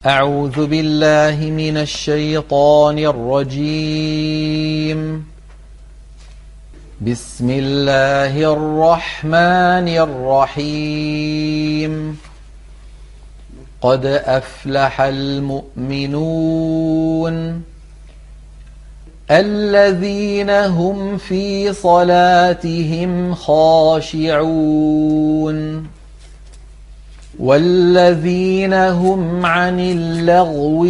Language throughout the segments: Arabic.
أعوذ بالله من الشيطان الرجيم. بسم الله الرحمن الرحيم. قد أفلح المؤمنون الذين هم في صلاتهم خاشعون والذين هم عن اللغو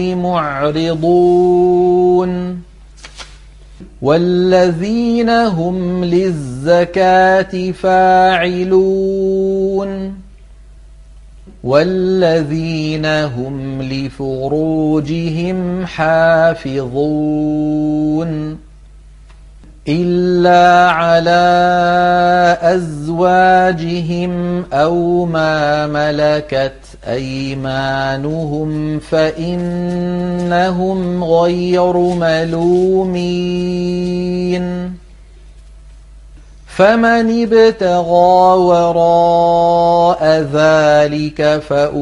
معرضون والذين هم للزكاة فاعلون والذين هم لفروجهم حافظون إلا على أزواجهم أو ما ملكت أيمانهم فإنهم غير ملومين. فمن ابتغى وراء ذلك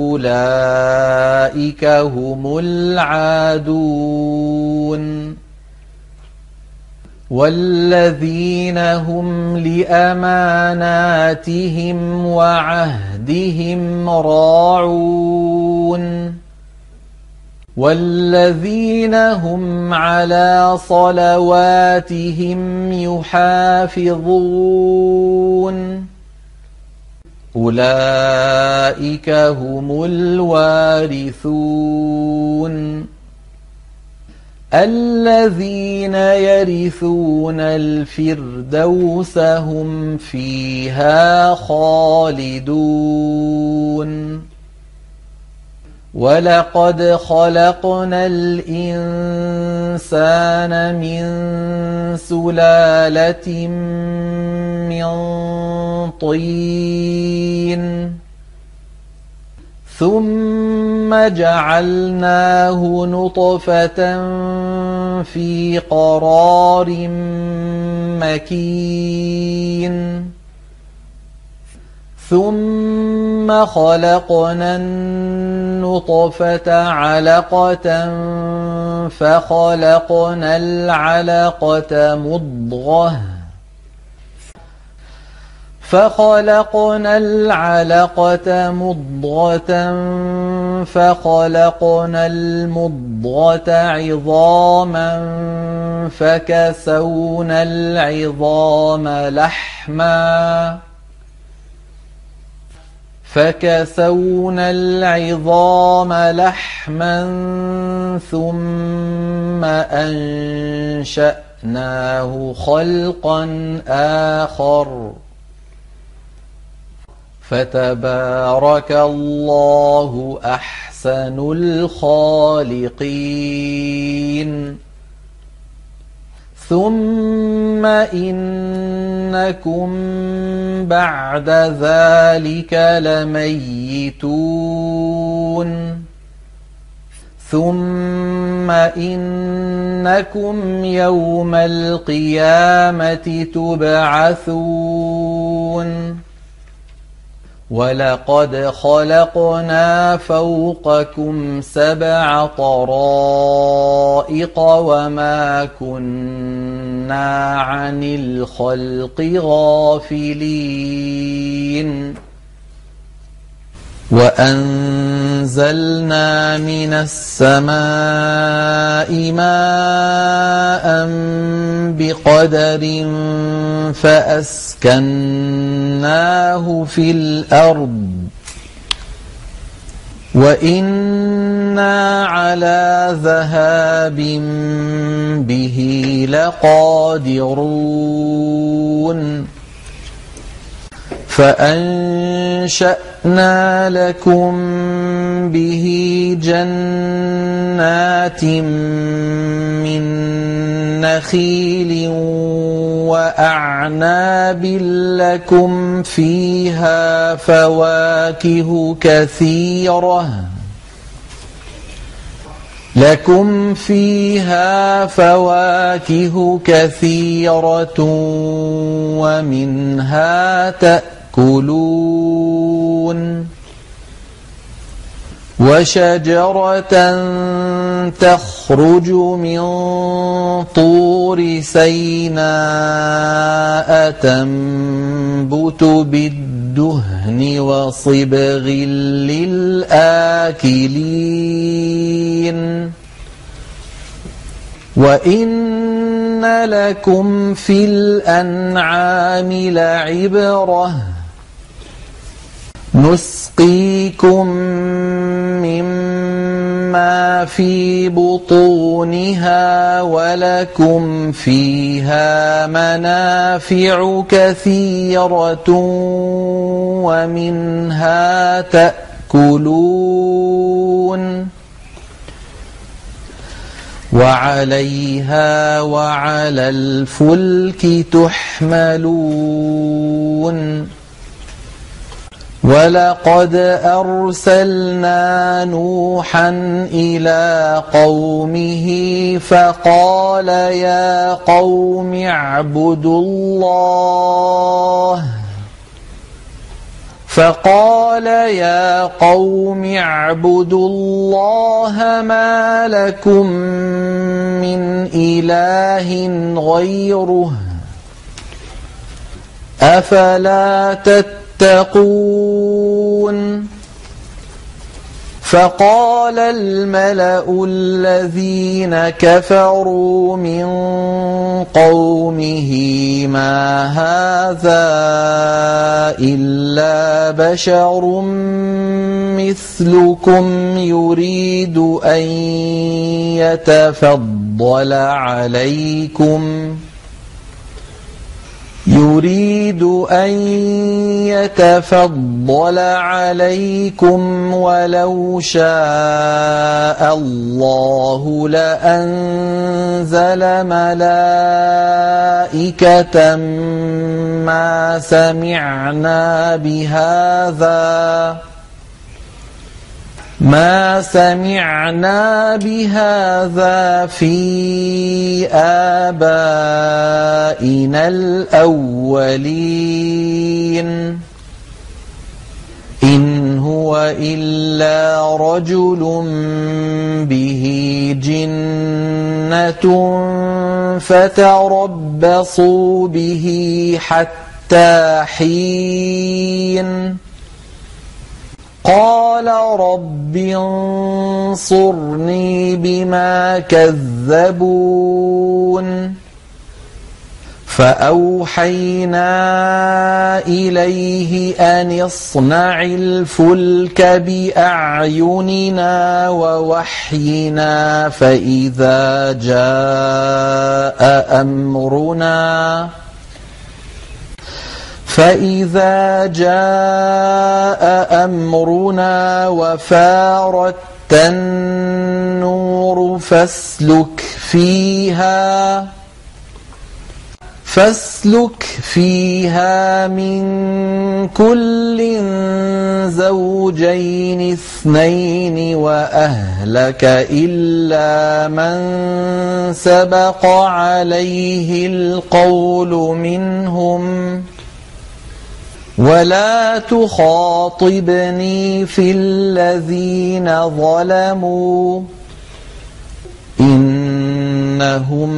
فأولئك هم العادون والذين هم لأماناتهم وعهدهم راعون والذين هم على صلواتهم يحافظون أولئك هم الوارثون الذين يرثون الفردوس هم فيها خالدون. ولقد خلقنا الإنسان من سلالة من طين ثم جعلناه نطفة في قرار مكين ثم خلقنا النطفة علقة فخلقنا العلقة مضغة فخلقنا المضغة عظاما فكسونا العظام لحما ثم أنشأناه خلقا آخر فتبارك الله أحسن الخالقين. ثم إنكم بعد ذلك لميتون ثم إنكم يوم القيامة تبعثون ولقد خلقنا فوقكم 7 طرائق وما كنا عن الخلق غافلين. وأنزلنا من السماء ماء بقدر فأسكناه في الأرض وإنا على ذهاب به لقادرون. فأنشأنا لكم به جنات من نخيل وأعناب لكم فيها فواكه كثيرة ومنها تأكلون وشجرة تخرج من طور سيناء تنبت بالدهن وصبغ للآكلين وإن لكم في الأنعام لعبرة نسقيكم مما في بطونها ولكم فيها منافع كثيرة ومنها تأكلون وعليها وعلى الفلك تحملون ولقد أرسلنا نوحا إلى قومه فقال يا قوم اعبدوا الله ما لكم من إله غيره أفلا تتقون فقال الملأ الذين كفروا من قومه ما هذا إلا بشر مثلكم يريد أن يتفضل عليكم ولو شاء الله لأنزل ملائكة ما سمعنا بهذا في آبائنا الأولين إن هو إلا رجل به جنة فتربصوا به حتى حين قال رب انصرني بما كذبون فأوحينا إليه أن اصنع الفلك بأعيننا ووحينا فإذا جاء أمرنا وفارت النور فاسلك فيها من كل زوجين اثنين وأهلك إلا من سبق عليه القول منهم ولا تخاطبني في الذين ظلموا إنهم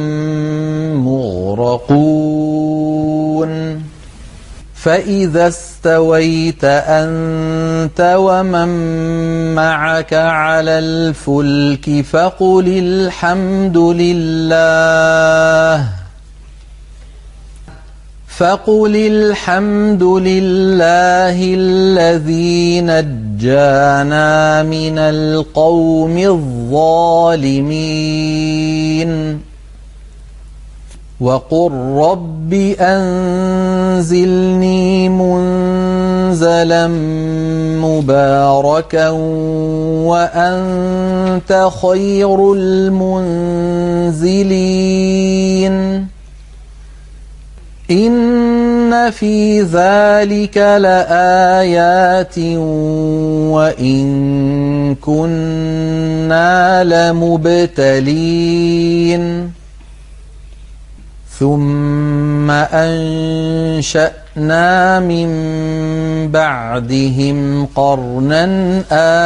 مغرقون فإذا استويت أنت ومن معك على الفلك فقل الحمد لله الذي نجانا من القوم الظالمين وقل رب أنزلني منزلا مباركا وأنت خير المنزلين إن في ذلك لآيات وإن كنا لمبتلين ثم أنشأنا أنشأنا من بعدهم قرنا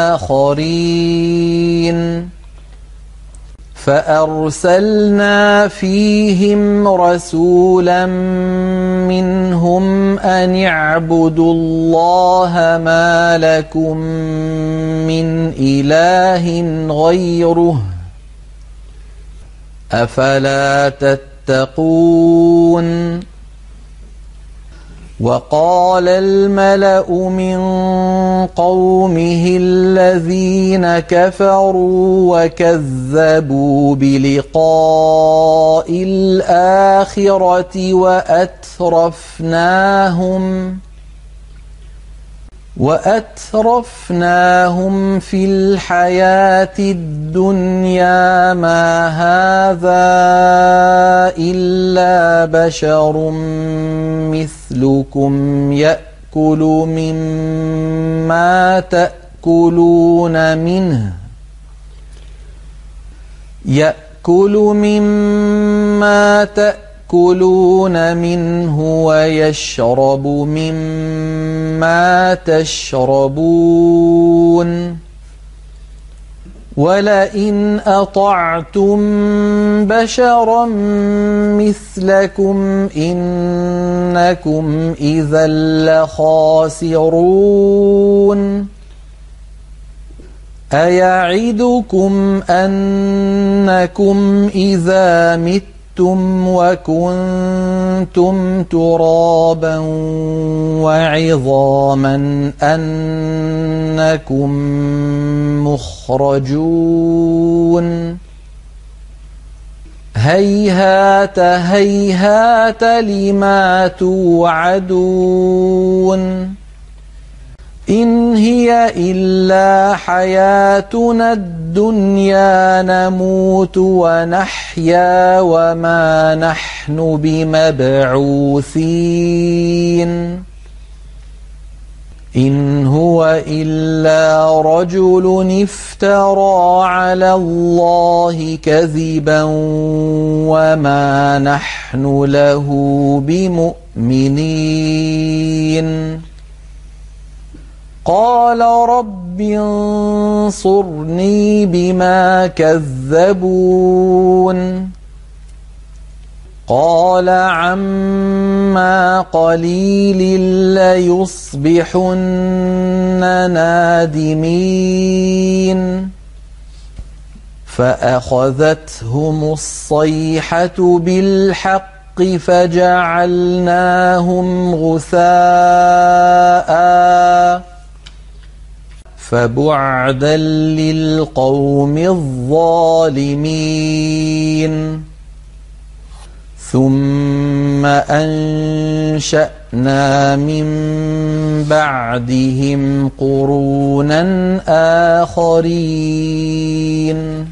آخرين فأرسلنا فيهم رسولا منهم أن اعبدوا الله ما لكم من إله غيره أفلا تتقون وقال الملأ من قومه الذين كفروا وكذبوا بلقاء الآخرة وأترفناهم في الحياة الدنيا ما هذا إلا بشر مثلكم يأكل مما تأكلون منه ويشرب مما تشربون ولئن أطعتم بشرا مثلكم إنكم إذا لخاسرون أيعدكم أنكم إذا متم وكنتم ترابا وعظاما أنكم مخرجون هيهات هيهات لما توعدون إن هي إلا حياتنا الدنيا نموت ونحيا وما نحن بمبعوثين إن هو إلا رجل افترى على الله كذبا وما نحن له بمؤمنين قال رب انصرني بما كذبون قال عما قليل ليصبحن نادمين فأخذتهم الصيحة بالحق فجعلناهم غثاء فبعدا للقوم الظالمين ثم أنشأنا من بعدهم قرونا آخرين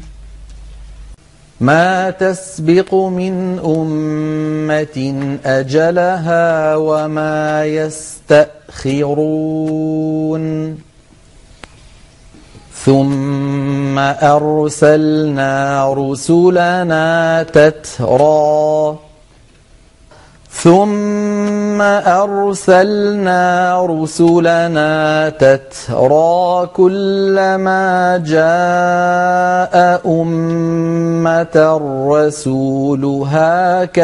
ما تسبق من أمة أجلها وما يستأخرون ثم أرسلنا رسلنا تترى كلما جاء أمة رسولها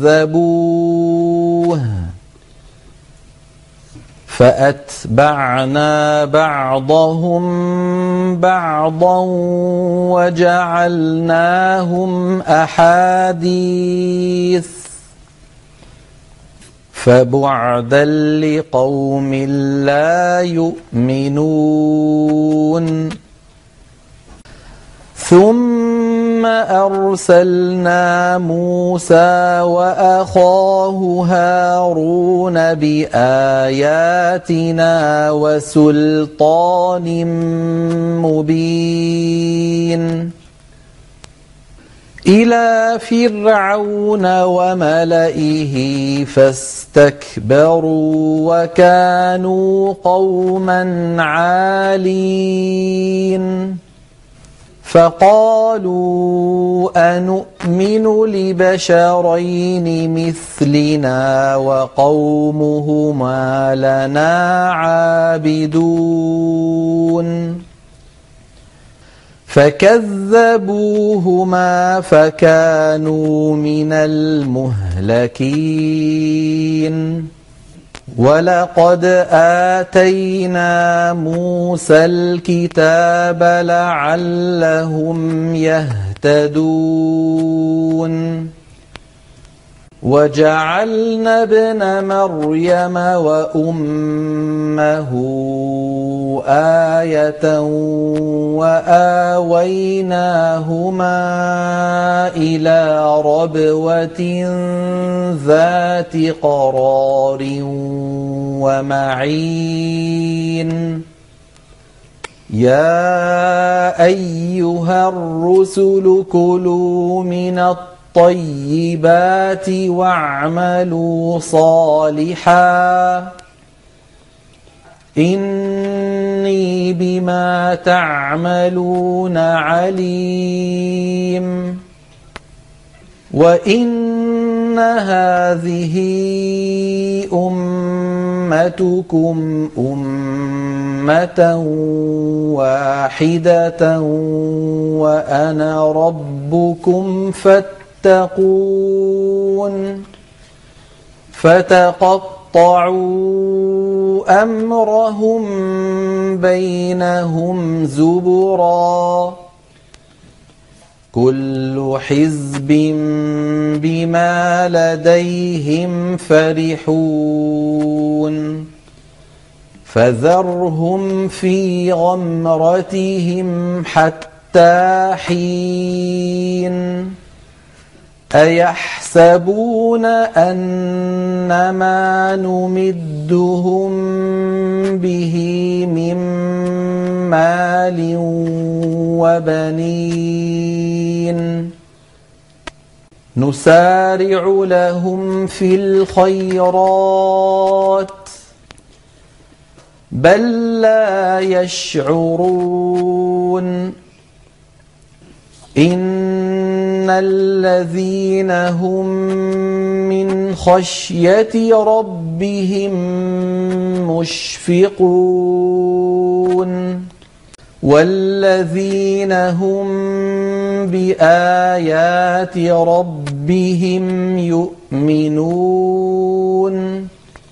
كذبوه فأتبعنا بعضهم بعضا وجعلناهم أحاديث فبعدا لقوم لا يؤمنون ثم أرسلنا موسى وأخاه هارون بآياتنا وسلطان مبين إلى فرعون وملئه فاستكبروا وكانوا قوما عالين فقالوا أنؤمن لبشرين مثلنا وقومهما لنا عابدون فكذبوهما فكانوا من المهلكين ولقد آتينا موسى الكتاب لعلهم يهتدون وجعلنا ابن مريم وأمه آية وآويناهما إلى ربوة ذات قرار ومعين يا أيها الرسل كلوا من الطيبات واعملوا صالحا إني بما تعملون عليم وإن هذه أمتكم أمة واحدة وأنا ربكم فاتقون فتقطعوا أمرهم بينهم زبرا كل حزب بما لديهم فرحون فذرهم في غمرتهم حتى حين أيحسبون أن ما نمدهم به من مال وبنين نسارع لهم في الخيرات بل لا يشعرون إن الذين هم من خشية ربهم مشفقون والذين هم بآيات ربهم يؤمنون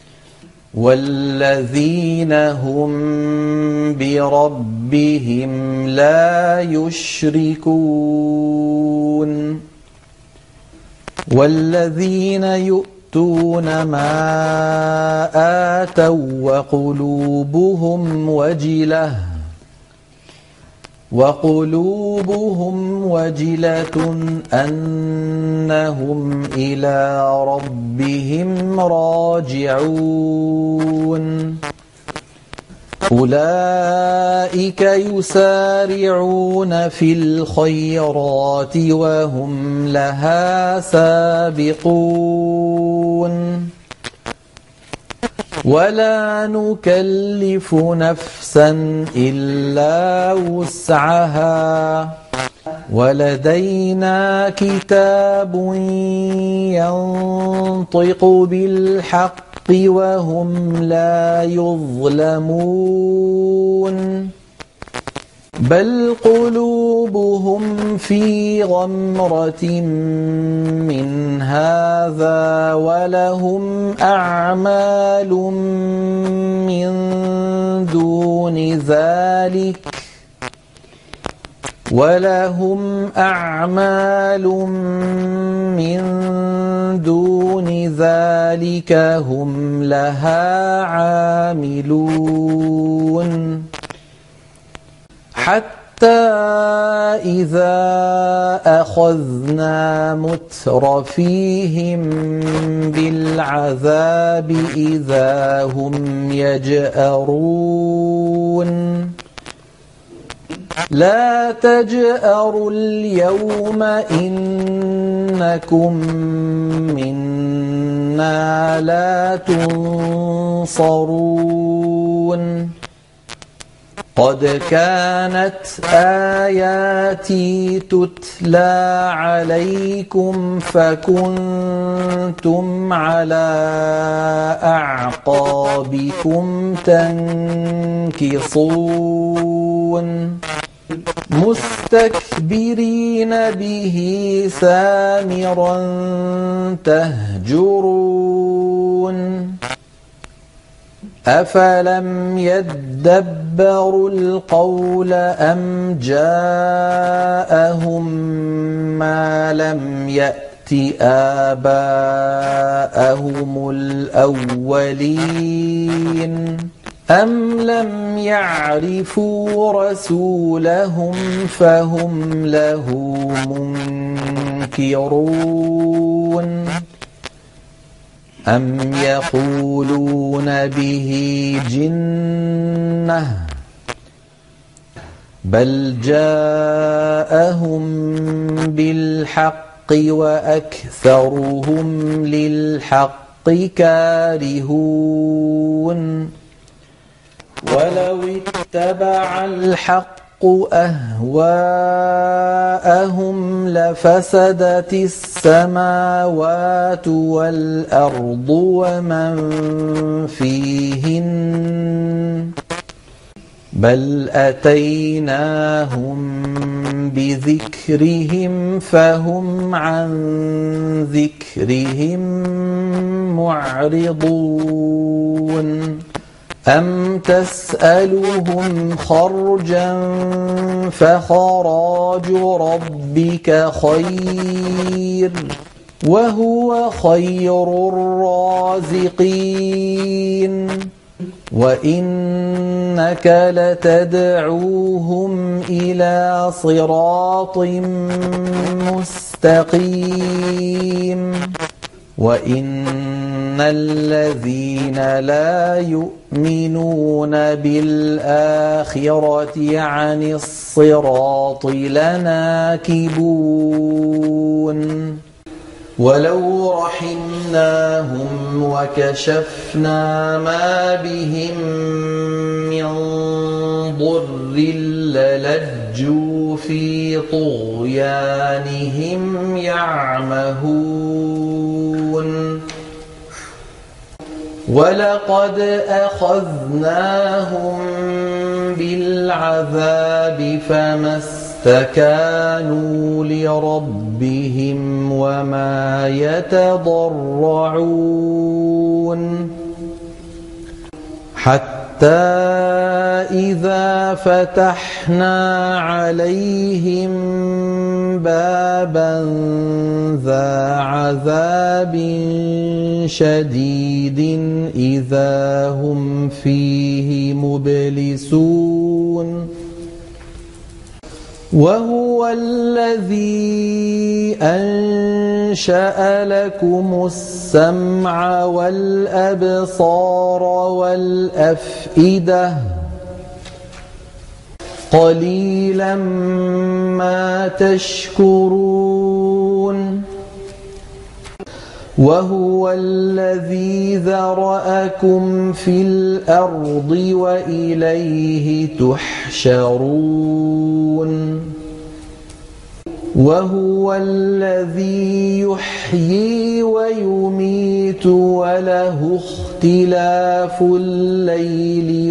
والذين هم بربهم لا يشركون والذين يؤتون ما آتوا وقلوبهم وجلة أنهم إلى ربهم راجعون أولئك يسارعون في الخيرات وهم لها سابقون ولا نكلف نفسا إلا وسعها ولدينا كتاب ينطق بالحق وهم لا يظلمون بل قلوبهم في غمرة من هذا ولهم أعمال من دون ذلك هم لها عاملون حتى إذا أخذنا مترفيهم بالعذاب إذا هم يجأرون لا تجأروا اليوم إنكم منا لا تنصرون قد كانت آياتي تتلى عليكم فكنتم على أعقابكم تنكصون مستكبرين به سامرا تهجرون أفلم يدبروا القول أم جاءهم ما لم يأت آباءهم الأولين أم لم يعرفوا رسولهم فهم له منكرون أم يقولون به جنة بل جاءهم بالحق وأكثرهم للحق كارهون ولو اتبع الحق أهواءهم لفسدت السماوات والأرض ومن فيهن بل أتيناهم بذكرهم فهم عن ذكرهم معرضون أم تسألهم خرجا فخراج ربك خير وهو خير الرازقين وإنك لتدعوهم إلى صراط مستقيم وإن الذين لا يؤمنون بالآخرة عن الصراط لناكبون ولو رحمناهم وكشفنا ما بهم من ضر للجوا في طغيانهم يعمهون ولقد أخذناهم بالعذاب فما استكانوا لربهم وما يتضرعون حتى إذا فتحنا عليهم بابا ذا عذاب شديد إذا هم فيه مبلسون وهو الذي أنشأ لكم السمع والأبصار والأفئدة قليلا ما تشكرون وهو الذي ذرأكم في الأرض وإليه تحشرون وهو الذي يحيي ويميت وله اختلاف الليل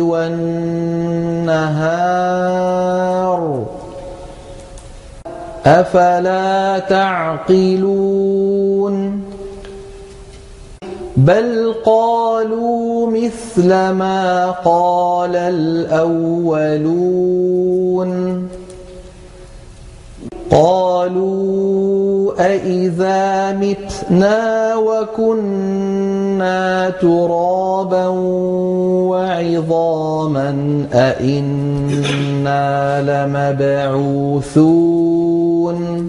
والنهار أفلا تعقلون بل قالوا مثل ما قال الأولون قالوا أإذا متنا وكنا ترابا وعظاما أإنا لمبعوثون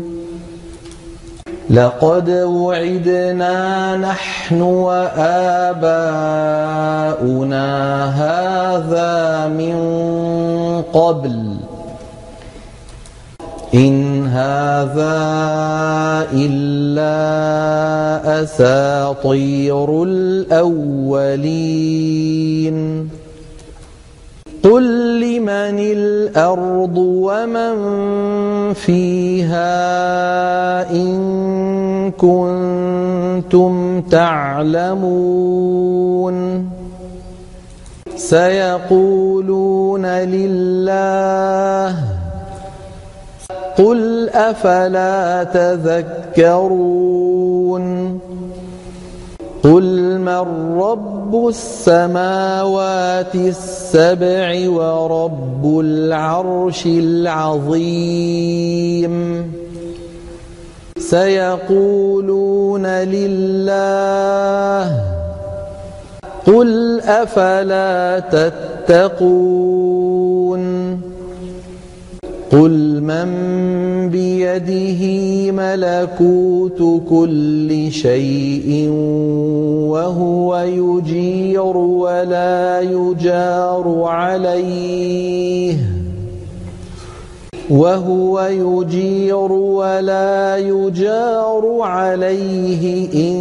لقد وعدنا نحن وآباؤنا هذا من قبل إن هذا إلا أساطير الأولين قل لمن الأرض ومن فيها إن كنتم تعلمون سيقولون لله قل أفلا تذكرون قل من رب السماوات السبع ورب العرش العظيم سيقولون لله قل أفلا تتقون قل من بيده ملكوت كل شيء وهو يجير ولا يجار عليه إن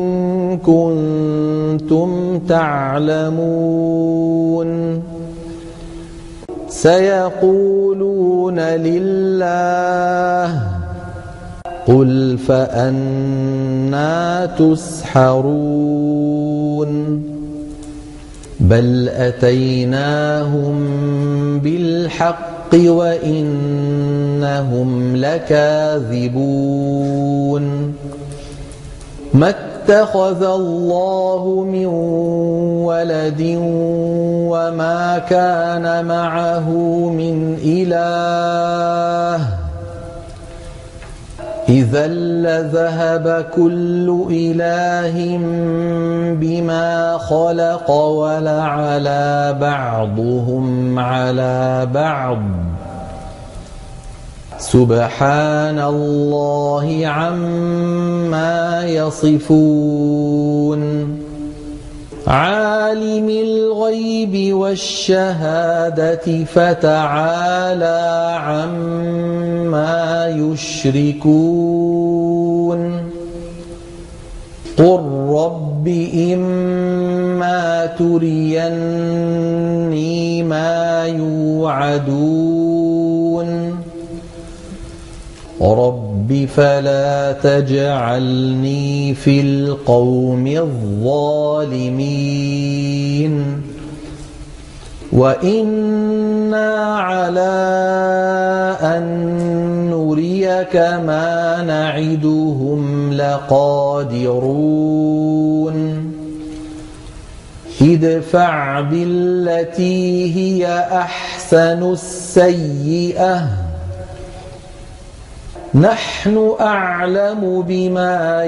كنتم تعلمون سيقولون لله قل فأنى تسحرون بل أتيناهم بالحق وإنهم لكاذبون ما اتخذ الله من ولد وما كان معه من إله إذا لذهب كل إله بما خلق ولعلى بعضهم على بعض سبحان الله عما يصفون عالم الغيب والشهادة فتعالى عما يشركون قل رب إما تريني ما يوعدون رب فلا تجعلني في القوم الظالمين وإنا على أن نريك ما نعدهم لقادرون ادفع بالتي هي أحسن السيئة نحن أعلم بما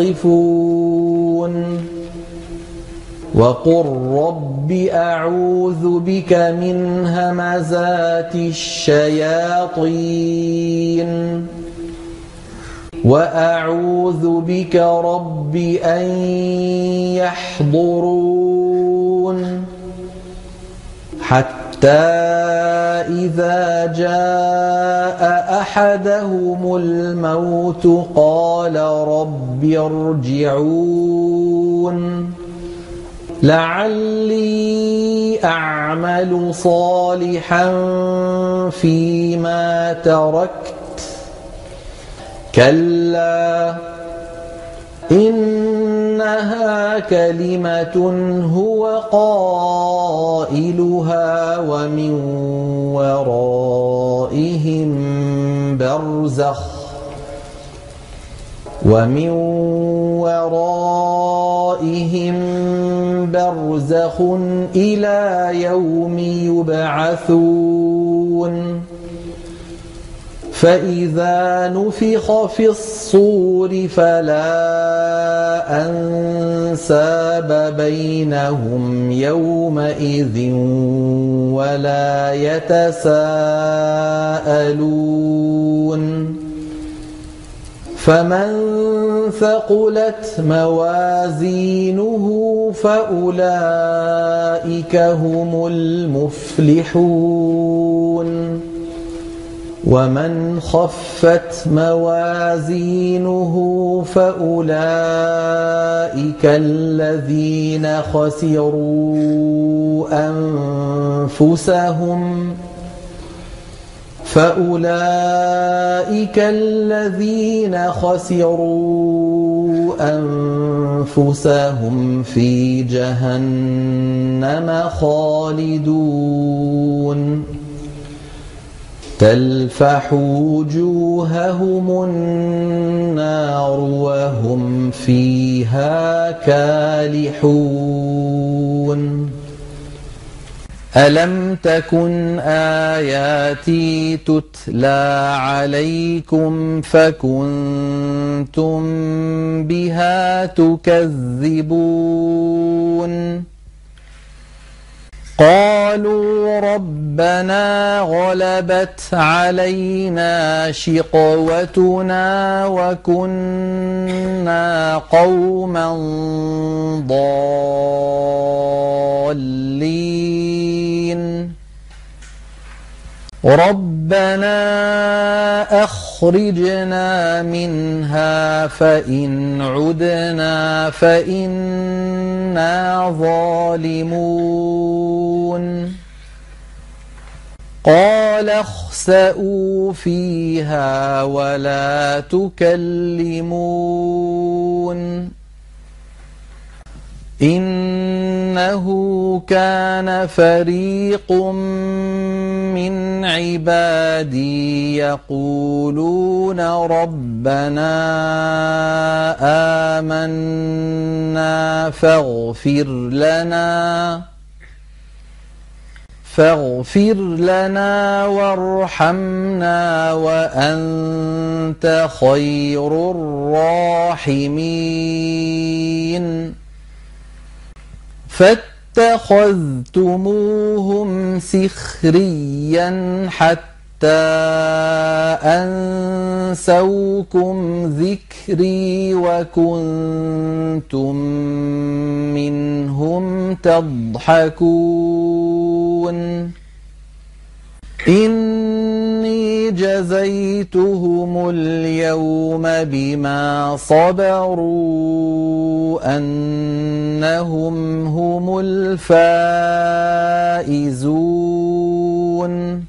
يصفون وقل رب أعوذ بك من همزات الشياطين وأعوذ بك رب أن يحضرون حتى إذا جاء أحدهم الموت قال رب ارجعون لعلي أعمل صالحا فيما تركت كلا إنها كلمة هو قائلها ومن ورائهم برزخ إلى يوم يبعثون فإذا نفخ في الصور فلا أنساب بينهم يومئذ ولا يتساءلون فمن ثقلت موازينه فأولئك هم المفلحون ومن خفت موازينه فأولئك الذين خسروا أنفسهم في جهنم خالدون تلفح وجوههم النار وهم فيها كالحون ألم تكن آياتي تتلى عليكم فكنتم بها تكذبون قالوا ربنا غلبت علينا شقوتنا وكنا قوما ضالين ربنا أخرجنا منها فإن عدنا فإنا ظالمون قال اخسئوا فيها ولا تكلمون إنه كان فريق من عبادي يقولون ربنا آمنا فاغفر لنا وارحمنا وأنت خير الراحمين فاتخذتموهم سخريا حتى أنسوكم ذكري وكنتم منهم تضحكون إني جزيتهم اليوم بما صبروا أنهم هم الفائزون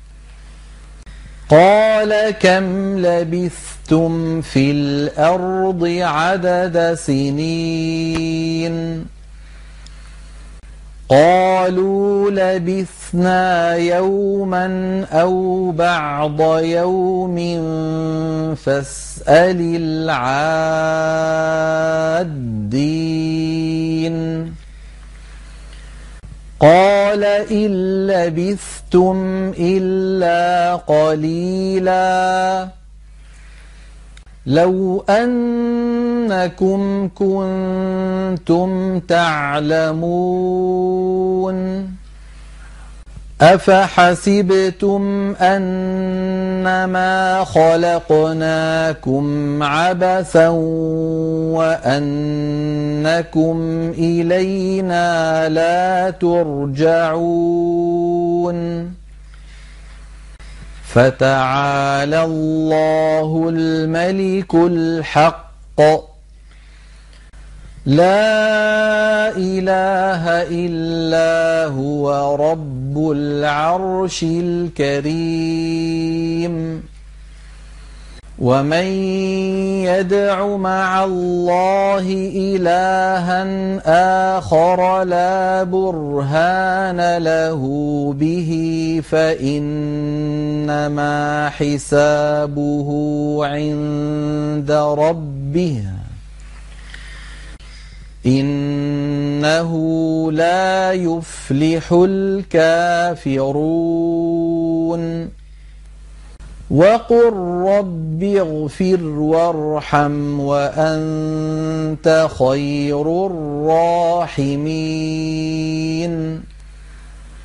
قال كم لبثتم في الأرض عدد سنين قالوا لبثنا يوما أو بعض يوم فاسأل العادين قال إن لبثتم إلا قليلا لو أنكم كنتم تعلمون أفحسبتم أنما خلقناكم عبثا وأنكم إلينا لا ترجعون فتعالى الله الملك الحق لا إله إلا هو رب العرش الكريم ومن يدع مع الله إلها آخر لا برهان له به فإنما حسابه عند ربه إنه لا يفلح الكافرون وقل رب اغفر وارحم وأنت خير الراحمين